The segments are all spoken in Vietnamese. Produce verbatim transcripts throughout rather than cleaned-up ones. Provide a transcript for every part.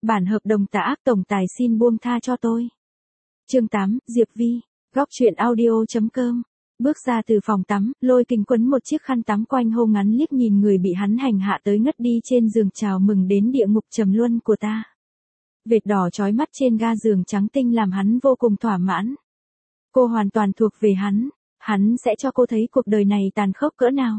bản hợp đồng tà ác tổng tài xin buông tha cho tôi. Chương tám, Diệp Vi, góc truyện audio chấm com. Bước ra từ phòng tắm, Lôi Kình quấn một chiếc khăn tắm quanh hông ngắn liếc nhìn người bị hắn hành hạ tới ngất đi trên giường, chào mừng đến địa ngục trầm luân của ta. Vệt đỏ chói mắt trên ga giường trắng tinh làm hắn vô cùng thỏa mãn. Cô hoàn toàn thuộc về hắn, hắn sẽ cho cô thấy cuộc đời này tàn khốc cỡ nào.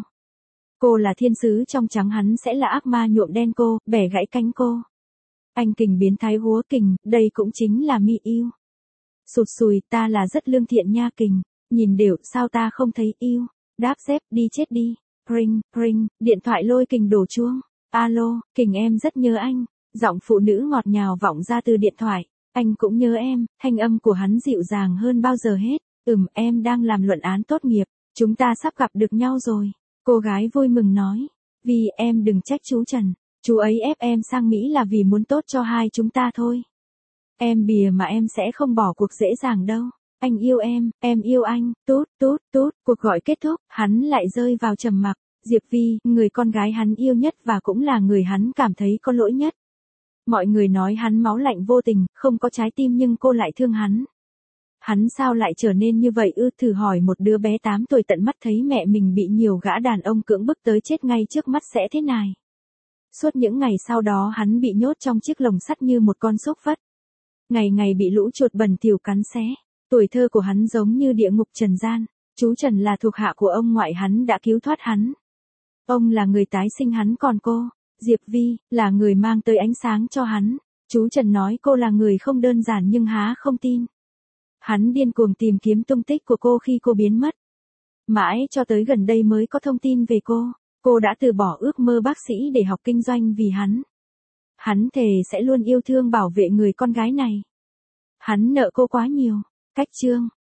Cô là thiên sứ trong trắng, hắn sẽ là ác ma nhuộm đen cô, bẻ gãy cánh cô. Anh Kình biến thái húa Kình, đây cũng chính là mi yêu. Sụt sùi, ta là rất lương thiện nha Kình, nhìn đều sao ta không thấy yêu. Đáp dép, đi chết đi. Ring, ring, điện thoại Lôi Kình đổ chuông. Alo, Kình em rất nhớ anh. Giọng phụ nữ ngọt ngào vọng ra từ điện thoại. Anh cũng nhớ em, thanh âm của hắn dịu dàng hơn bao giờ hết. Ừm, em đang làm luận án tốt nghiệp, chúng ta sắp gặp được nhau rồi. Cô gái vui mừng nói. Vì em đừng trách chú Trần, chú ấy ép em sang Mỹ là vì muốn tốt cho hai chúng ta thôi. Em bìa mà em sẽ không bỏ cuộc dễ dàng đâu. Anh yêu em, em yêu anh, tút, tút, tút. Cuộc gọi kết thúc, hắn lại rơi vào trầm mặc. Diệp Vi, người con gái hắn yêu nhất và cũng là người hắn cảm thấy có lỗi nhất. Mọi người nói hắn máu lạnh vô tình, không có trái tim, nhưng cô lại thương hắn. Hắn sao lại trở nên như vậy ư? Thử hỏi một đứa bé tám tuổi tận mắt thấy mẹ mình bị nhiều gã đàn ông cưỡng bức tới chết ngay trước mắt sẽ thế nào? Suốt những ngày sau đó hắn bị nhốt trong chiếc lồng sắt như một con súc vật. Ngày ngày bị lũ chuột bẩn thỉu cắn xé. Tuổi thơ của hắn giống như địa ngục trần gian. Chú Trần là thuộc hạ của ông ngoại hắn đã cứu thoát hắn. Ông là người tái sinh hắn, còn cô, Diệp Vi, là người mang tới ánh sáng cho hắn. Chú Trần nói cô là người không đơn giản nhưng há không tin. Hắn điên cuồng tìm kiếm tung tích của cô khi cô biến mất. Mãi cho tới gần đây mới có thông tin về cô. Cô đã từ bỏ ước mơ bác sĩ để học kinh doanh vì hắn. Hắn thề sẽ luôn yêu thương bảo vệ người con gái này. Hắn nợ cô quá nhiều. Cách chương.